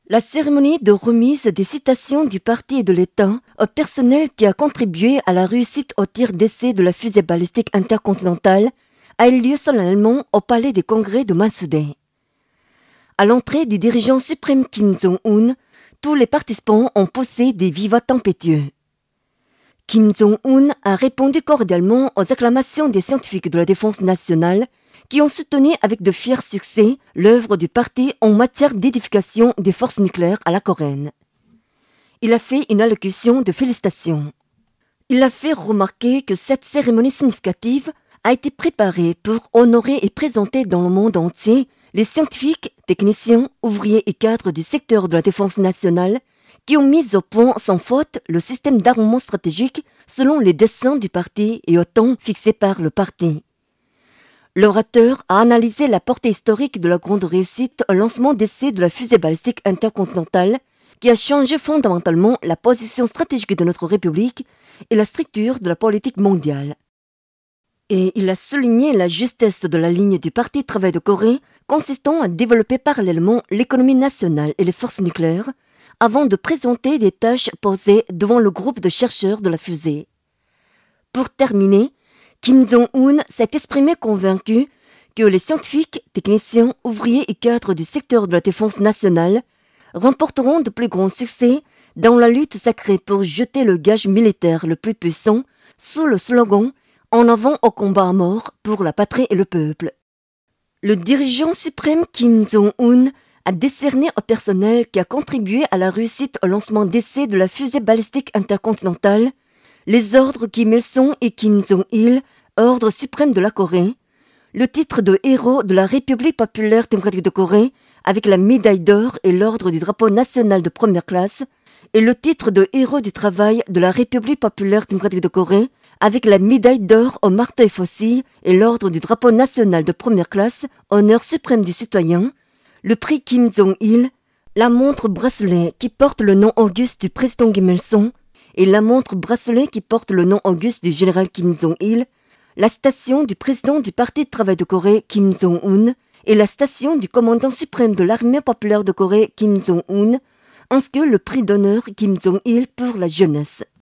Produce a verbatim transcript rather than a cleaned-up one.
La cérémonie de remise des citations du parti et de l'État au personnel qui a contribué à la réussite au tir d'essai de la fusée balistique intercontinentale a eu lieu solennellement au Palais des Congrès de Massoudé. À l'entrée du dirigeant suprême Kim Jong-un, tous les participants ont poussé des vivas tempétueux. Kim Jong-un a répondu cordialement aux acclamations des scientifiques de la défense nationale qui ont soutenu avec de fiers succès l'œuvre du parti en matière d'édification des forces nucléaires à la Coréenne. Il a fait une allocution de félicitations. Il a fait remarquer que cette cérémonie significative a été préparée pour honorer et présenter dans le monde entier les scientifiques, techniciens, ouvriers et cadres du secteur de la défense nationale qui ont mis au point sans faute le système d'armement stratégique selon les desseins du parti et au temps fixé par le parti. L'orateur a analysé la portée historique de la grande réussite au lancement d'essai de la fusée balistique intercontinentale qui a changé fondamentalement la position stratégique de notre République et la structure de la politique mondiale. Et il a souligné la justesse de la ligne du Parti Travail de Corée consistant à développer parallèlement l'économie nationale et les forces nucléaires avant de présenter des tâches posées devant le groupe de chercheurs de la fusée. Pour terminer, Kim Jong-un s'est exprimé convaincu que les scientifiques, techniciens, ouvriers et cadres du secteur de la défense nationale remporteront de plus grands succès dans la lutte sacrée pour jeter le gage militaire le plus puissant sous le slogan « En avant au combat à mort pour la patrie et le peuple ». Le dirigeant suprême Kim Jong-un a décerné au personnel qui a contribué à la réussite au lancement d'essai de la fusée balistique intercontinentale les ordres Kim Il-sung et Kim Jong-il, ordre suprême de la Corée, le titre de héros de la République populaire démocratique de Corée avec la médaille d'or et l'ordre du drapeau national de première classe, et le titre de héros du travail de la République populaire démocratique de Corée avec la médaille d'or au marteau et faucille et l'ordre du drapeau national de première classe, honneur suprême du citoyen, le prix Kim Jong-il, la montre bracelet qui porte le nom auguste du président Kim Il-sung, et la montre bracelet qui porte le nom auguste du général Kim Jong-il, la station du président du Parti de travail de Corée Kim Jong-un et la station du commandant suprême de l'armée populaire de Corée Kim Jong-un, ainsi que le prix d'honneur Kim Jong-il pour la jeunesse.